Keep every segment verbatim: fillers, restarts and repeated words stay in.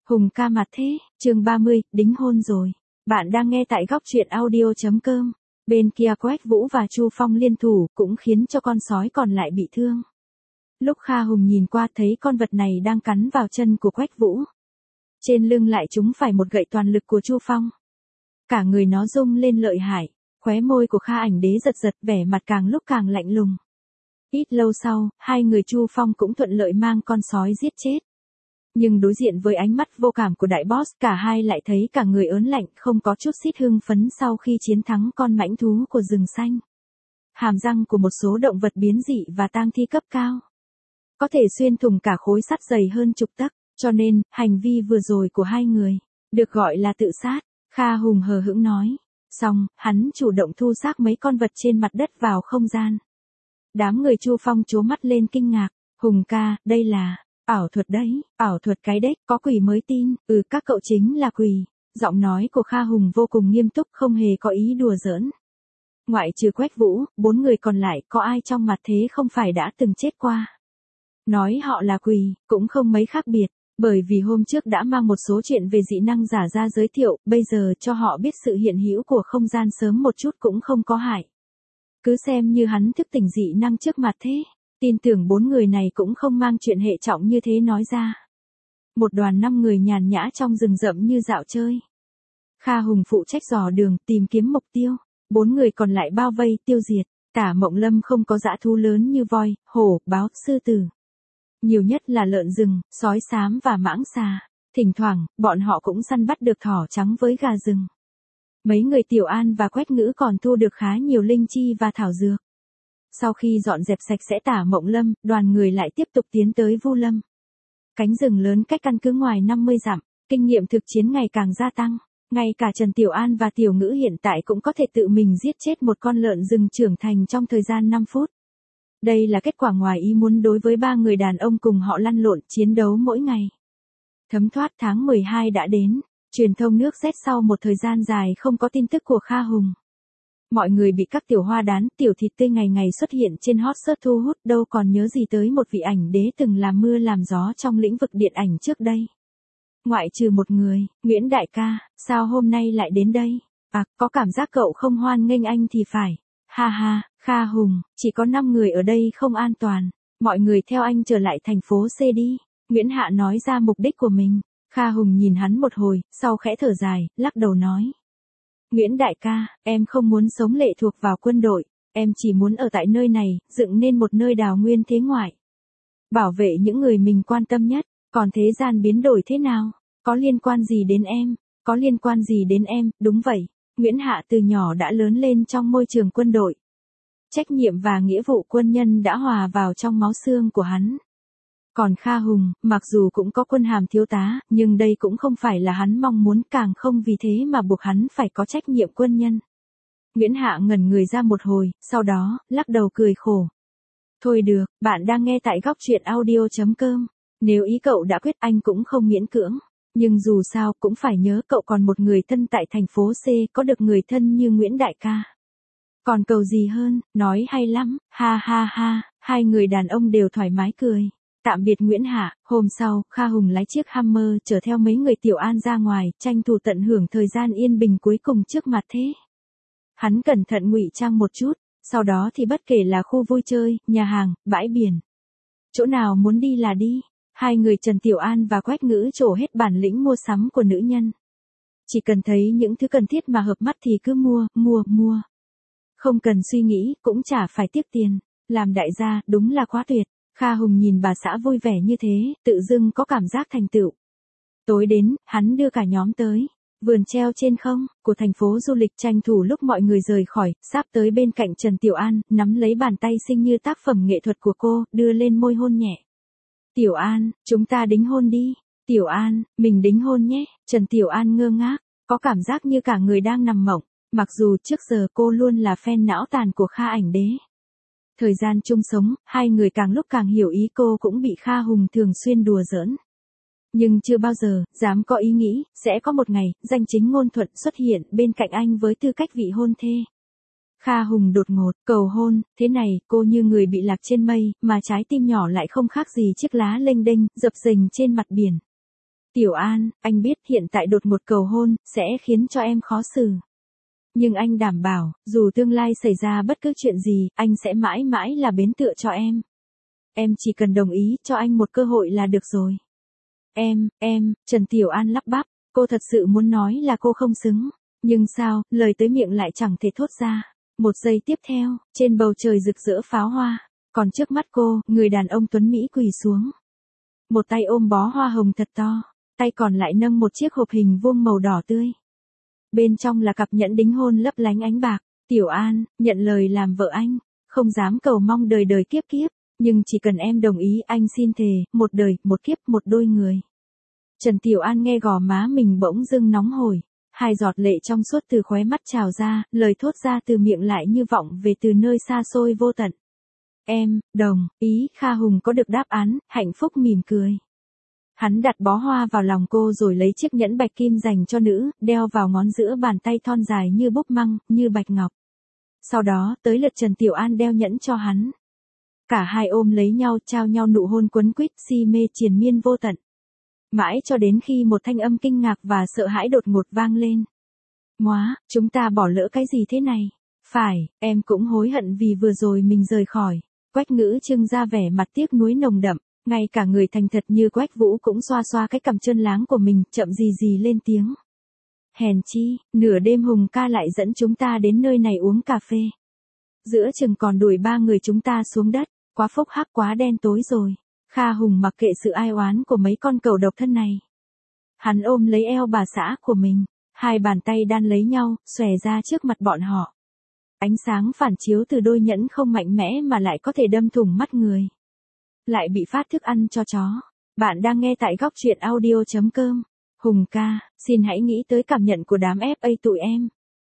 Hùng ca mặt thế, chương ba mươi, đính hôn rồi. Bạn đang nghe tại góc truyện audio.com. Bên kia Quách Vũ và Chu Phong liên thủ cũng khiến cho con sói còn lại bị thương. Lúc Kha Hùng nhìn qua thấy con vật này đang cắn vào chân của Quách Vũ. Trên lưng lại trúng phải một gậy toàn lực của Chu Phong. Cả người nó rung lên lợi hại, khóe môi của Kha Ảnh Đế giật giật, vẻ mặt càng lúc càng lạnh lùng. Ít lâu sau, hai người Chu Phong cũng thuận lợi mang con sói giết chết. Nhưng đối diện với ánh mắt vô cảm của đại boss, cả hai lại thấy cả người ớn lạnh, không có chút xít hưng phấn sau khi chiến thắng con mãnh thú của rừng xanh. Hàm răng của một số động vật biến dị và tang thi cấp cao có thể xuyên thủng cả khối sắt dày hơn chục tấc, cho nên, hành vi vừa rồi của hai người được gọi là tự sát. Kha Hùng hờ hững nói. Xong, hắn chủ động thu xác mấy con vật trên mặt đất vào không gian. Đám người Chu Phong trố mắt lên kinh ngạc. Hùng ca, đây là ảo thuật đấy, ảo thuật cái đếch, có quỷ mới tin, ừ các cậu chính là quỷ. Giọng nói của Kha Hùng vô cùng nghiêm túc, không hề có ý đùa giỡn. Ngoại trừ Quách Vũ, bốn người còn lại có ai trong mặt thế không phải đã từng chết qua. Nói họ là quỷ, cũng không mấy khác biệt, bởi vì hôm trước đã mang một số chuyện về dị năng giả ra giới thiệu, bây giờ cho họ biết sự hiện hữu của không gian sớm một chút cũng không có hại. Cứ xem như hắn thức tỉnh dị năng trước mặt thế. Tin tưởng bốn người này cũng không mang chuyện hệ trọng như thế nói ra. Một đoàn năm người nhàn nhã trong rừng rậm như dạo chơi. Kha Hùng phụ trách dò đường, tìm kiếm mục tiêu. Bốn người còn lại bao vây, tiêu diệt. Tả Mộng Lâm không có dã thú lớn như voi, hổ, báo, sư tử. Nhiều nhất là lợn rừng, sói xám và mãng xà. Thỉnh thoảng, bọn họ cũng săn bắt được thỏ trắng với gà rừng. Mấy người Tiểu An và Quách Ngữ còn thu được khá nhiều linh chi và thảo dược. Sau khi dọn dẹp sạch sẽ Tả Mộng Lâm, đoàn người lại tiếp tục tiến tới Vu Lâm. Cánh rừng lớn cách căn cứ ngoài năm mươi dặm, kinh nghiệm thực chiến ngày càng gia tăng. Ngay cả Trần Tiểu An và Tiểu Ngữ hiện tại cũng có thể tự mình giết chết một con lợn rừng trưởng thành trong thời gian năm phút. Đây là kết quả ngoài ý muốn đối với ba người đàn ông cùng họ lăn lộn chiến đấu mỗi ngày. Thấm thoát tháng mười hai đã đến, truyền thông nước Z sau một thời gian dài không có tin tức của Kha Hùng. Mọi người bị các tiểu hoa đán, tiểu thịt tươi ngày ngày xuất hiện trên hot search thu hút, đâu còn nhớ gì tới một vị ảnh đế từng làm mưa làm gió trong lĩnh vực điện ảnh trước đây. Ngoại trừ một người, Nguyễn đại ca, sao hôm nay lại đến đây? À, có cảm giác cậu không hoan nghênh anh thì phải. Ha ha, Kha Hùng, chỉ có năm người ở đây không an toàn. Mọi người theo anh trở lại thành phố C đi. Nguyễn Hạ nói ra mục đích của mình. Kha Hùng nhìn hắn một hồi, sau khẽ thở dài, lắc đầu nói. Nguyễn đại ca, em không muốn sống lệ thuộc vào quân đội, em chỉ muốn ở tại nơi này, dựng nên một nơi đào nguyên thế ngoại. Bảo vệ những người mình quan tâm nhất, còn thế gian biến đổi thế nào, có liên quan gì đến em, có liên quan gì đến em, đúng vậy. Nguyễn Hạ từ nhỏ đã lớn lên trong môi trường quân đội. Trách nhiệm và nghĩa vụ quân nhân đã hòa vào trong máu xương của hắn. Còn Kha Hùng, mặc dù cũng có quân hàm thiếu tá, nhưng đây cũng không phải là hắn mong muốn, càng không vì thế mà buộc hắn phải có trách nhiệm quân nhân. Nguyễn Hạ ngẩn người ra một hồi, sau đó, lắc đầu cười khổ. Thôi được, bạn đang nghe tại góc truyện audio.com. Nếu ý cậu đã quyết anh cũng không miễn cưỡng. Nhưng dù sao cũng phải nhớ cậu còn một người thân tại thành phố C, có được người thân như Nguyễn đại ca. Còn cầu gì hơn, nói hay lắm, ha ha ha, hai người đàn ông đều thoải mái cười. Tạm biệt Nguyễn Hạ, hôm sau, Kha Hùng lái chiếc Hammer chở theo mấy người Tiểu An ra ngoài, tranh thủ tận hưởng thời gian yên bình cuối cùng trước mặt thế. Hắn cẩn thận ngụy trang một chút, sau đó thì bất kể là khu vui chơi, nhà hàng, bãi biển. Chỗ nào muốn đi là đi. Hai người Trần Tiểu An và Quách Ngữ trổ hết bản lĩnh mua sắm của nữ nhân. Chỉ cần thấy những thứ cần thiết mà hợp mắt thì cứ mua, mua, mua. Không cần suy nghĩ, cũng chả phải tiếc tiền. Làm đại gia, đúng là quá tuyệt. Kha Hùng nhìn bà xã vui vẻ như thế, tự dưng có cảm giác thành tựu. Tối đến, hắn đưa cả nhóm tới vườn treo trên không của thành phố du lịch, tranh thủ lúc mọi người rời khỏi, sắp tới bên cạnh Trần Tiểu An, nắm lấy bàn tay xinh như tác phẩm nghệ thuật của cô, đưa lên môi hôn nhẹ. Tiểu An, chúng ta đính hôn đi. Tiểu An, mình đính hôn nhé. Trần Tiểu An ngơ ngác, có cảm giác như cả người đang nằm mộng, mặc dù trước giờ cô luôn là fan não tàn của Kha Ảnh Đế. Thời gian chung sống, hai người càng lúc càng hiểu ý cô cũng bị Kha Hùng thường xuyên đùa giỡn. Nhưng chưa bao giờ, dám có ý nghĩ, sẽ có một ngày, danh chính ngôn thuận xuất hiện bên cạnh anh với tư cách vị hôn thê. Kha Hùng đột ngột, cầu hôn, thế này, cô như người bị lạc trên mây, mà trái tim nhỏ lại không khác gì chiếc lá lênh đênh, dập dềnh trên mặt biển. Tiểu An, anh biết hiện tại đột một cầu hôn, sẽ khiến cho em khó xử. Nhưng anh đảm bảo, dù tương lai xảy ra bất cứ chuyện gì, anh sẽ mãi mãi là bến tựa cho em. Em chỉ cần đồng ý cho anh một cơ hội là được rồi. Em, em, Trần Tiểu An lắp bắp, cô thật sự muốn nói là cô không xứng. Nhưng sao, lời tới miệng lại chẳng thể thốt ra. Một giây tiếp theo, trên bầu trời rực rỡ pháo hoa. Còn trước mắt cô, người đàn ông tuấn Mỹ quỳ xuống. Một tay ôm bó hoa hồng thật to, tay còn lại nâng một chiếc hộp hình vuông màu đỏ tươi. Bên trong là cặp nhẫn đính hôn lấp lánh ánh bạc. Tiểu An, nhận lời làm vợ anh. Không dám cầu mong đời đời kiếp kiếp. Nhưng chỉ cần em đồng ý anh xin thề, một đời, một kiếp, một đôi người. Trần Tiểu An nghe gò má mình bỗng dưng nóng hổi. Hai giọt lệ trong suốt từ khóe mắt trào ra, lời thốt ra từ miệng lại như vọng về từ nơi xa xôi vô tận. Em, đồng, ý, Kha Hùng có được đáp án, hạnh phúc mỉm cười. Hắn đặt bó hoa vào lòng cô rồi lấy chiếc nhẫn bạch kim dành cho nữ, đeo vào ngón giữa bàn tay thon dài như búp măng, như bạch ngọc. Sau đó, tới lượt Trần Tiểu An đeo nhẫn cho hắn. Cả hai ôm lấy nhau, trao nhau nụ hôn quấn quýt, si mê triền miên vô tận. Mãi cho đến khi một thanh âm kinh ngạc và sợ hãi đột ngột vang lên. Móa, chúng ta bỏ lỡ cái gì thế này? Phải, em cũng hối hận vì vừa rồi mình rời khỏi. Quách Ngữ trưng ra vẻ mặt tiếc nuối nồng đậm, ngay cả người thành thật như Quách Vũ cũng xoa xoa cái cằm chân láng của mình, chậm gì gì lên tiếng. Hèn chi, nửa đêm Hùng ca lại dẫn chúng ta đến nơi này uống cà phê. Giữa chừng còn đuổi ba người chúng ta xuống đất, quá phúc hắc quá đen tối rồi. Kha Hùng mặc kệ sự ai oán của mấy con cẩu độc thân này. Hắn ôm lấy eo bà xã của mình, hai bàn tay đan lấy nhau, xòe ra trước mặt bọn họ. Ánh sáng phản chiếu từ đôi nhẫn không mạnh mẽ mà lại có thể đâm thủng mắt người. Lại bị phát thức ăn cho chó. Bạn đang nghe tại góc truyện audio chấm com. Hùng ca, xin hãy nghĩ tới cảm nhận của đám ép a tụi em.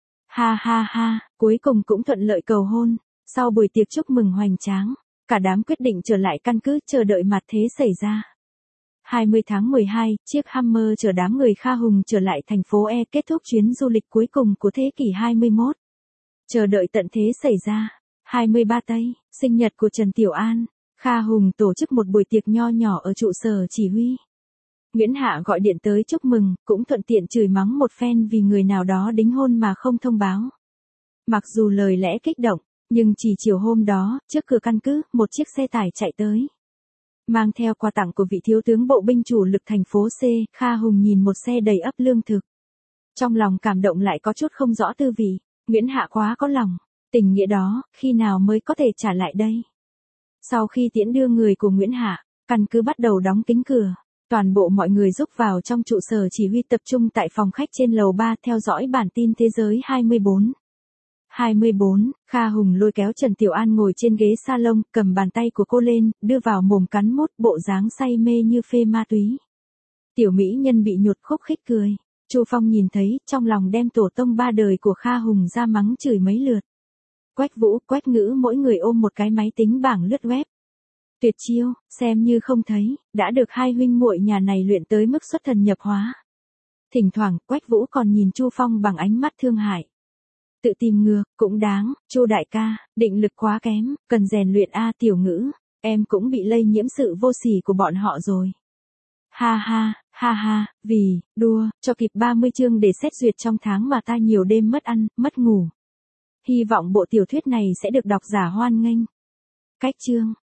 Ha ha ha, cuối cùng cũng thuận lợi cầu hôn. Sau buổi tiệc chúc mừng hoành tráng, cả đám quyết định trở lại căn cứ chờ đợi mặt thế xảy ra. hai mươi tháng mười hai, chiếc Hummer chở đám người Kha Hùng trở lại thành phố E kết thúc chuyến du lịch cuối cùng của thế kỷ hai mươi mốt. Chờ đợi tận thế xảy ra. hai mươi ba Tây, sinh nhật của Trần Tiểu An. Kha Hùng tổ chức một buổi tiệc nho nhỏ ở trụ sở chỉ huy. Nguyễn Hạ gọi điện tới chúc mừng, cũng thuận tiện chửi mắng một phen vì người nào đó đính hôn mà không thông báo. Mặc dù lời lẽ kích động, nhưng chỉ chiều hôm đó, trước cửa căn cứ, một chiếc xe tải chạy tới. Mang theo quà tặng của vị thiếu tướng bộ binh chủ lực thành phố C, Kha Hùng nhìn một xe đầy ắp lương thực. Trong lòng cảm động lại có chút không rõ tư vị. Nguyễn Hạ quá có lòng, tình nghĩa đó, khi nào mới có thể trả lại đây? Sau khi tiễn đưa người của Nguyễn Hạ, căn cứ bắt đầu đóng kín cửa. Toàn bộ mọi người rúc vào trong trụ sở chỉ huy tập trung tại phòng khách trên lầu ba theo dõi bản tin thế giới hai mươi bốn. hai mươi bốn, Kha Hùng lôi kéo Trần Tiểu An ngồi trên ghế salon, cầm bàn tay của cô lên, đưa vào mồm cắn mút, bộ dáng say mê như phê ma túy. Tiểu mỹ nhân bị nhột khúc khích cười. Chu Phong nhìn thấy, trong lòng đem tổ tông ba đời của Kha Hùng ra mắng chửi mấy lượt. Quách Vũ, Quách Ngữ mỗi người ôm một cái máy tính bảng lướt web. Tuyệt chiêu, xem như không thấy, đã được hai huynh muội nhà này luyện tới mức xuất thần nhập hóa. Thỉnh thoảng, Quách Vũ còn nhìn Chu Phong bằng ánh mắt thương hại. Tự tìm ngược, cũng đáng, Chu đại ca, định lực quá kém, cần rèn luyện a Tiểu Ngữ, em cũng bị lây nhiễm sự vô sỉ của bọn họ rồi. Ha ha, ha ha, vì, đua, cho kịp ba mươi chương để xét duyệt trong tháng mà ta nhiều đêm mất ăn, mất ngủ. Hy vọng bộ tiểu thuyết này sẽ được độc giả hoan nghênh. Cách chương